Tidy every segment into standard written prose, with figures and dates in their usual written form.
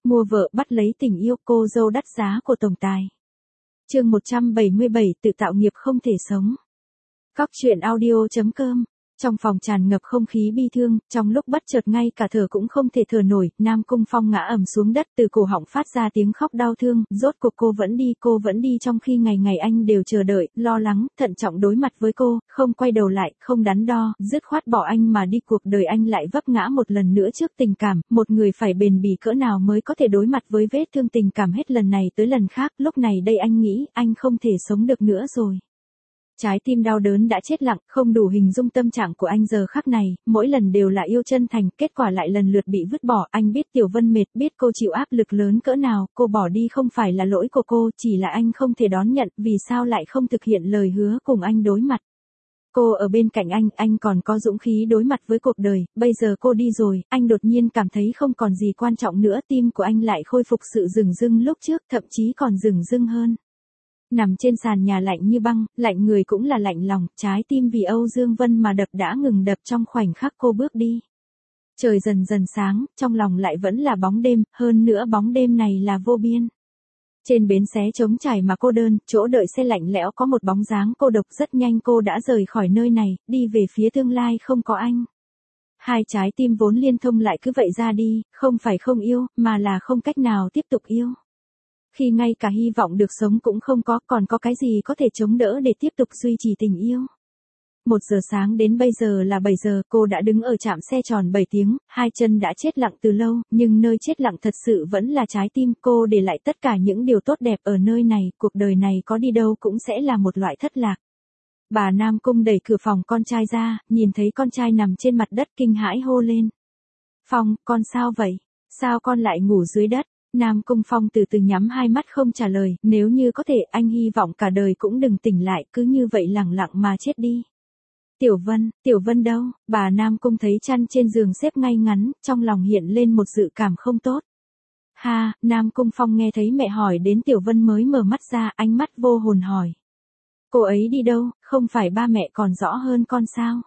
Mua vợ bắt lấy tình yêu, cô dâu đắt giá của tổng tài. Chương 177, tự tạo nghiệp không thể sống. Cóc truyện audio.com. Trong phòng tràn ngập không khí bi thương, trong lúc bất chợt ngay cả thở cũng không thể thở nổi, Nam Cung Phong ngã ầm xuống đất, từ cổ họng phát ra tiếng khóc đau thương, rốt cuộc cô vẫn đi trong khi ngày ngày anh đều chờ đợi, lo lắng, thận trọng đối mặt với cô, không quay đầu lại, không đắn đo, dứt khoát bỏ anh mà đi. Cuộc đời anh lại vấp ngã một lần nữa trước tình cảm, một người phải bền bỉ cỡ nào mới có thể đối mặt với vết thương tình cảm hết lần này tới lần khác, lúc này đây anh nghĩ, anh không thể sống được nữa rồi. Trái tim đau đớn đã chết lặng, không đủ hình dung tâm trạng của anh giờ khắc này, mỗi lần đều là yêu chân thành, kết quả lại lần lượt bị vứt bỏ. Anh biết Tiểu Vân mệt, biết cô chịu áp lực lớn cỡ nào, cô bỏ đi không phải là lỗi của cô, chỉ là anh không thể đón nhận, vì sao lại không thực hiện lời hứa cùng anh đối mặt. Cô ở bên cạnh anh còn có dũng khí đối mặt với cuộc đời, bây giờ cô đi rồi, anh đột nhiên cảm thấy không còn gì quan trọng nữa, tim của anh lại khôi phục sự dửng dưng lúc trước, thậm chí còn dửng dưng hơn. Nằm trên sàn nhà lạnh như băng, lạnh người cũng là lạnh lòng, trái tim vì Âu Dương Vân mà đập đã ngừng đập trong khoảnh khắc cô bước đi. Trời dần dần sáng, trong lòng lại vẫn là bóng đêm, hơn nữa bóng đêm này là vô biên. Trên bến xé trống trải mà cô đơn, chỗ đợi xe lạnh lẽo có một bóng dáng cô độc, rất nhanh cô đã rời khỏi nơi này, đi về phía tương lai không có anh. Hai trái tim vốn liên thông lại cứ vậy ra đi, không phải không yêu, mà là không cách nào tiếp tục yêu. Khi ngay cả hy vọng được sống cũng không có, còn có cái gì có thể chống đỡ để tiếp tục duy trì tình yêu. 1 giờ sáng đến bây giờ là 7 giờ, cô đã đứng ở trạm xe tròn 7 tiếng, hai chân đã chết lặng từ lâu, nhưng nơi chết lặng thật sự vẫn là trái tim. Cô để lại tất cả những điều tốt đẹp ở nơi này, cuộc đời này có đi đâu cũng sẽ là một loại thất lạc. Bà Nam Cung đẩy cửa phòng con trai ra, nhìn thấy con trai nằm trên mặt đất kinh hãi hô lên. Phong, con sao vậy? Sao con lại ngủ dưới đất? Nam Cung Phong từ từ nhắm hai mắt không trả lời, nếu như có thể anh hy vọng cả đời cũng đừng tỉnh lại, cứ như vậy lẳng lặng mà chết đi. Tiểu Vân đâu? Bà Nam Cung thấy chăn trên giường xếp ngay ngắn, trong lòng hiện lên một dự cảm không tốt. Ha, Nam Cung Phong nghe thấy mẹ hỏi đến Tiểu Vân mới mở mắt ra, ánh mắt vô hồn hỏi. Cô ấy đi đâu, không phải ba mẹ còn rõ hơn con sao?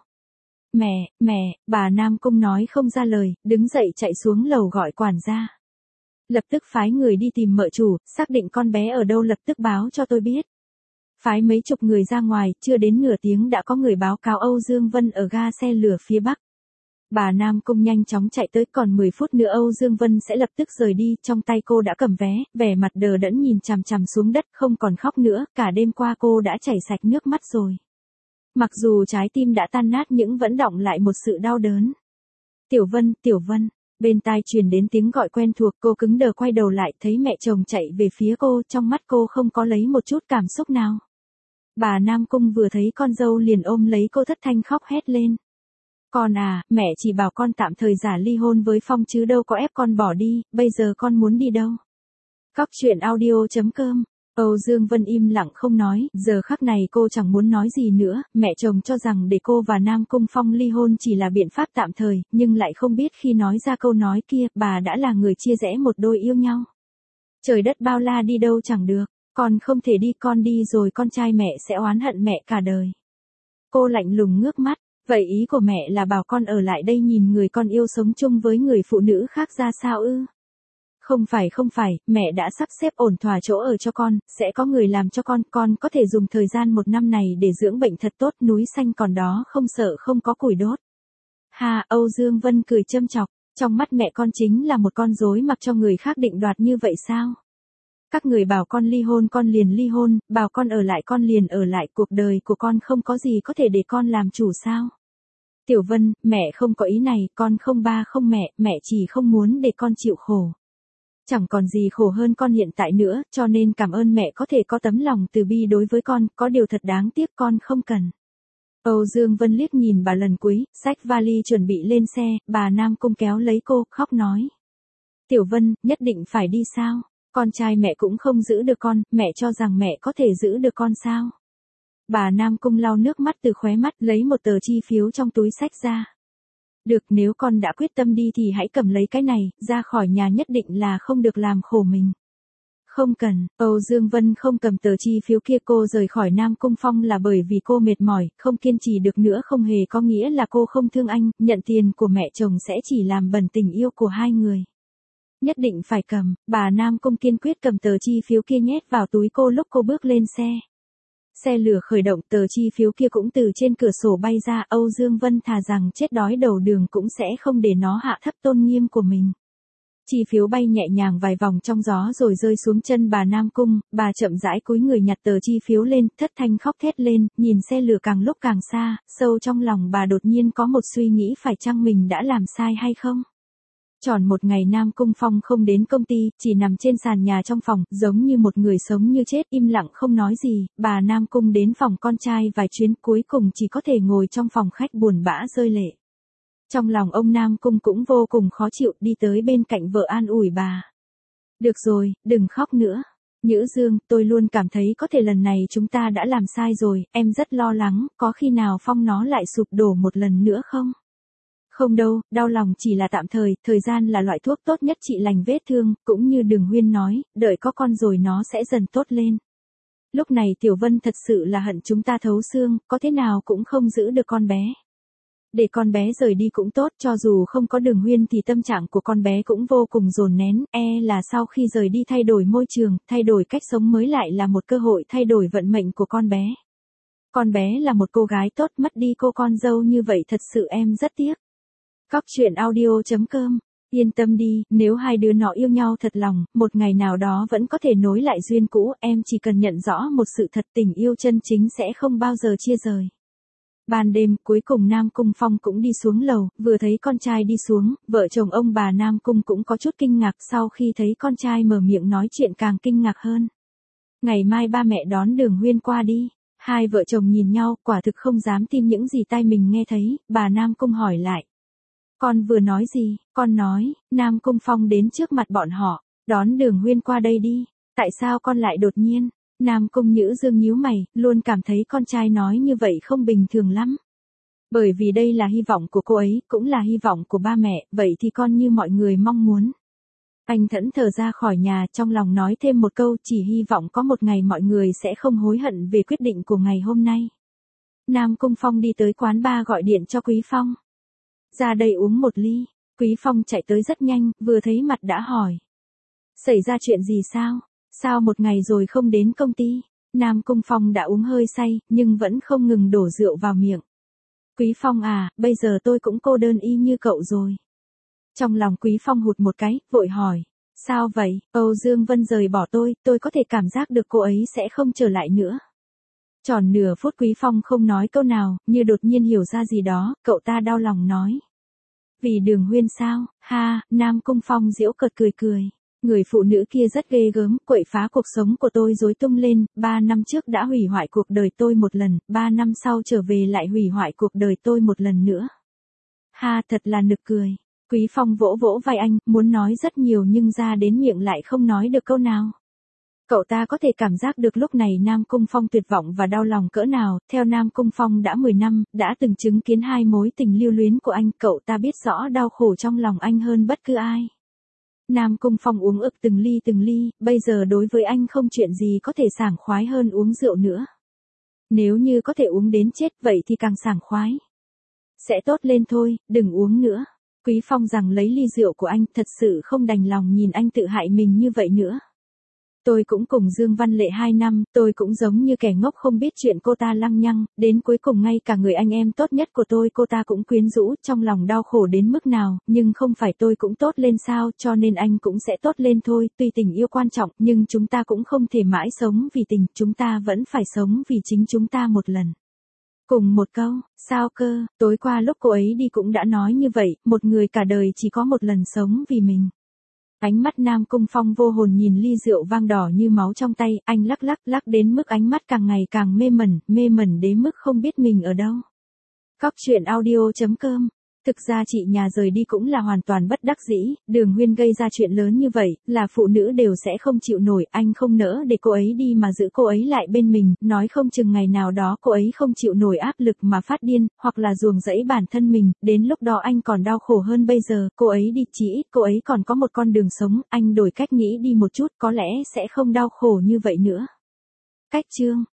Mẹ, bà Nam Cung nói không ra lời, đứng dậy chạy xuống lầu gọi quản gia. Lập tức phái người đi tìm mợ chủ, xác định con bé ở đâu lập tức báo cho tôi biết. Phái mấy chục người ra ngoài, chưa đến nửa tiếng đã có người báo cáo Âu Dương Vân ở ga xe lửa phía Bắc. Bà Nam Cung nhanh chóng chạy tới, còn 10 phút nữa Âu Dương Vân sẽ lập tức rời đi, trong tay cô đã cầm vé, vẻ mặt đờ đẫn nhìn chằm chằm xuống đất, không còn khóc nữa, cả đêm qua cô đã chảy sạch nước mắt rồi. Mặc dù trái tim đã tan nát nhưng vẫn đọng lại một sự đau đớn. Tiểu Vân. Bên tai truyền đến tiếng gọi quen thuộc, cô cứng đờ quay đầu lại, thấy mẹ chồng chạy về phía cô, trong mắt cô không có lấy một chút cảm xúc nào. Bà Nam Cung vừa thấy con dâu liền ôm lấy cô thất thanh khóc hét lên. Con à, mẹ chỉ bảo con tạm thời giả ly hôn với Phong chứ đâu có ép con bỏ đi, bây giờ con muốn đi đâu? Cóc truyện audio.com. Âu Dương Vân im lặng không nói, giờ khắc này cô chẳng muốn nói gì nữa, mẹ chồng cho rằng để cô và Nam Cung Phong ly hôn chỉ là biện pháp tạm thời, nhưng lại không biết khi nói ra câu nói kia, bà đã là người chia rẽ một đôi yêu nhau. Trời đất bao la đi đâu chẳng được, con không thể đi, con đi rồi con trai mẹ sẽ oán hận mẹ cả đời. Cô lạnh lùng ngước mắt, vậy ý của mẹ là bảo con ở lại đây nhìn người con yêu sống chung với người phụ nữ khác ra sao ư? Không phải, mẹ đã sắp xếp ổn thỏa chỗ ở cho con, sẽ có người làm cho con có thể dùng thời gian 1 năm này để dưỡng bệnh thật tốt, núi xanh còn đó không sợ không có củi đốt. Ha, Âu Dương Vân cười châm chọc, trong mắt mẹ con chính là một con rối mặc cho người khác định đoạt như vậy sao? Các người bảo con ly hôn con liền ly hôn, bảo con ở lại con liền ở lại, cuộc đời của con không có gì có thể để con làm chủ sao? Tiểu Vân, mẹ không có ý này, con không ba không mẹ chỉ không muốn để con chịu khổ. Chẳng còn gì khổ hơn con hiện tại nữa, cho nên cảm ơn mẹ có thể có tấm lòng từ bi đối với con, có điều thật đáng tiếc con không cần. Âu Dương Vân liếc nhìn bà lần cuối, xách vali chuẩn bị lên xe, bà Nam Cung kéo lấy cô, khóc nói. Tiểu Vân, nhất định phải đi sao? Con trai mẹ cũng không giữ được con, mẹ cho rằng mẹ có thể giữ được con sao? Bà Nam Cung lau nước mắt từ khóe mắt, lấy một tờ chi phiếu trong túi xách ra. Được, nếu con đã quyết tâm đi thì hãy cầm lấy cái này, ra khỏi nhà nhất định là không được làm khổ mình. Không cần, Âu Dương Vân không cầm tờ chi phiếu kia, cô rời khỏi Nam Cung Phong là bởi vì cô mệt mỏi, không kiên trì được nữa, không hề có nghĩa là cô không thương anh, nhận tiền của mẹ chồng sẽ chỉ làm bẩn tình yêu của hai người. Nhất định phải cầm, bà Nam Cung kiên quyết cầm tờ chi phiếu kia nhét vào túi cô lúc cô bước lên xe. Xe lửa khởi động, tờ chi phiếu kia cũng từ trên cửa sổ bay ra. Âu Dương Vân thà rằng chết đói đầu đường cũng sẽ không để nó hạ thấp tôn nghiêm của mình. Chi phiếu bay nhẹ nhàng vài vòng trong gió rồi rơi xuống chân bà Nam Cung, bà chậm rãi cúi người nhặt tờ chi phiếu lên, thất thanh khóc thét lên, nhìn xe lửa càng lúc càng xa, sâu trong lòng bà đột nhiên có một suy nghĩ phải chăng mình đã làm sai hay không. Tròn một ngày Nam Cung Phong không đến công ty, chỉ nằm trên sàn nhà trong phòng, giống như một người sống như chết, im lặng không nói gì. Bà Nam Cung đến phòng con trai vài chuyến, cuối cùng chỉ có thể ngồi trong phòng khách buồn bã rơi lệ. Trong lòng ông Nam Cung cũng vô cùng khó chịu, đi tới bên cạnh vợ an ủi bà. Được rồi, đừng khóc nữa. Nhữ Dương, tôi luôn cảm thấy có thể lần này chúng ta đã làm sai rồi, em rất lo lắng, có khi nào Phong nó lại sụp đổ một lần nữa không? Không đâu, đau lòng chỉ là tạm thời gian là loại thuốc tốt nhất trị lành vết thương, cũng như Đường Huyên nói, đợi có con rồi nó sẽ dần tốt lên. Lúc này Tiểu Vân thật sự là hận chúng ta thấu xương, có thế nào cũng không giữ được con bé. Để con bé rời đi cũng tốt, cho dù không có Đường Huyên thì tâm trạng của con bé cũng vô cùng dồn nén, là sau khi rời đi thay đổi môi trường, thay đổi cách sống mới lại là một cơ hội thay đổi vận mệnh của con bé. Con bé là một cô gái tốt, mất đi cô con dâu như vậy thật sự em rất tiếc. Cóc truyện audio.com. Yên tâm đi, nếu hai đứa nó yêu nhau thật lòng, một ngày nào đó vẫn có thể nối lại duyên cũ, em chỉ cần nhận rõ một sự thật, tình yêu chân chính sẽ không bao giờ chia rời. Ban đêm, cuối cùng Nam Cung Phong cũng đi xuống lầu, vừa thấy con trai đi xuống, vợ chồng ông bà Nam Cung cũng có chút kinh ngạc, sau khi thấy con trai mở miệng nói chuyện càng kinh ngạc hơn. Ngày mai ba mẹ đón Đường Huyên qua đi. Hai vợ chồng nhìn nhau, quả thực không dám tin những gì tai mình nghe thấy, bà Nam Cung hỏi lại. Con vừa nói gì? Con nói, Nam Cung Phong đến trước mặt bọn họ, đón Đường Huyên qua đây đi. Tại sao con lại đột nhiên? Nam Cung Nhữ Dương nhíu mày, luôn cảm thấy con trai nói như vậy không bình thường lắm. Bởi vì đây là hy vọng của cô ấy, cũng là hy vọng của ba mẹ, vậy thì con như mọi người mong muốn. Anh thẫn thờ ra khỏi nhà, trong lòng nói thêm một câu, chỉ hy vọng có một ngày mọi người sẽ không hối hận về quyết định của ngày hôm nay. Nam Cung Phong đi tới quán bar gọi điện cho Quý Phong. Ra đây uống một ly. Quý Phong chạy tới rất nhanh, vừa thấy mặt đã hỏi. Xảy ra chuyện gì sao? Sao một ngày rồi không đến công ty? Nam Cung Phong đã uống hơi say, nhưng vẫn không ngừng đổ rượu vào miệng. Quý Phong à, bây giờ tôi cũng cô đơn y như cậu rồi. Trong lòng Quý Phong hụt một cái, vội hỏi. Sao vậy? Âu Dương Vân rời bỏ tôi có thể cảm giác được cô ấy sẽ không trở lại nữa. Tròn nửa phút Quý Phong không nói câu nào, như đột nhiên hiểu ra gì đó, cậu ta đau lòng nói. Vì Đường Huyên sao? Ha, Nam Cung Phong giễu cợt cười cười. Người phụ nữ kia rất ghê gớm, quậy phá cuộc sống của tôi rối tung lên, 3 năm trước đã hủy hoại cuộc đời tôi một lần, 3 năm sau trở về lại hủy hoại cuộc đời tôi một lần nữa. Ha, thật là nực cười. Quý Phong vỗ vỗ vai anh, muốn nói rất nhiều nhưng ra đến miệng lại không nói được câu nào. Cậu ta có thể cảm giác được lúc này Nam Cung Phong tuyệt vọng và đau lòng cỡ nào, theo Nam Cung Phong đã 10 năm, đã từng chứng kiến hai mối tình lưu luyến của anh, cậu ta biết rõ đau khổ trong lòng anh hơn bất cứ ai. Nam Cung Phong uống ực từng ly, bây giờ đối với anh không chuyện gì có thể sảng khoái hơn uống rượu nữa. Nếu như có thể uống đến chết vậy thì càng sảng khoái. Sẽ tốt lên thôi, đừng uống nữa. Quý Phong rằng lấy ly rượu của anh, thật sự không đành lòng nhìn anh tự hại mình như vậy nữa. Tôi cũng cùng Dương Văn Lệ 2 năm, tôi cũng giống như kẻ ngốc không biết chuyện cô ta lăng nhăng, đến cuối cùng ngay cả người anh em tốt nhất của tôi cô ta cũng quyến rũ, trong lòng đau khổ đến mức nào, nhưng không phải tôi cũng tốt lên sao, cho nên anh cũng sẽ tốt lên thôi, tuy tình yêu quan trọng, nhưng chúng ta cũng không thể mãi sống vì tình, chúng ta vẫn phải sống vì chính chúng ta một lần. Cùng một câu, sao cơ, tối qua lúc cô ấy đi cũng đã nói như vậy, một người cả đời chỉ có một lần sống vì mình. Ánh mắt Nam Cung Phong vô hồn nhìn ly rượu vang đỏ như máu trong tay, anh lắc đến mức ánh mắt càng ngày càng mê mẩn đến mức không biết mình ở đâu. Cóc truyện audio.com. Thực ra chị nhà rời đi cũng là hoàn toàn bất đắc dĩ, Đường Huyên gây ra chuyện lớn như vậy, là phụ nữ đều sẽ không chịu nổi, anh không nỡ để cô ấy đi mà giữ cô ấy lại bên mình, nói không chừng ngày nào đó cô ấy không chịu nổi áp lực mà phát điên, hoặc là ruồng rẫy bản thân mình, đến lúc đó anh còn đau khổ hơn bây giờ, cô ấy đi chỉ ít cô ấy còn có một con đường sống, anh đổi cách nghĩ đi một chút có lẽ sẽ không đau khổ như vậy nữa. Cách chương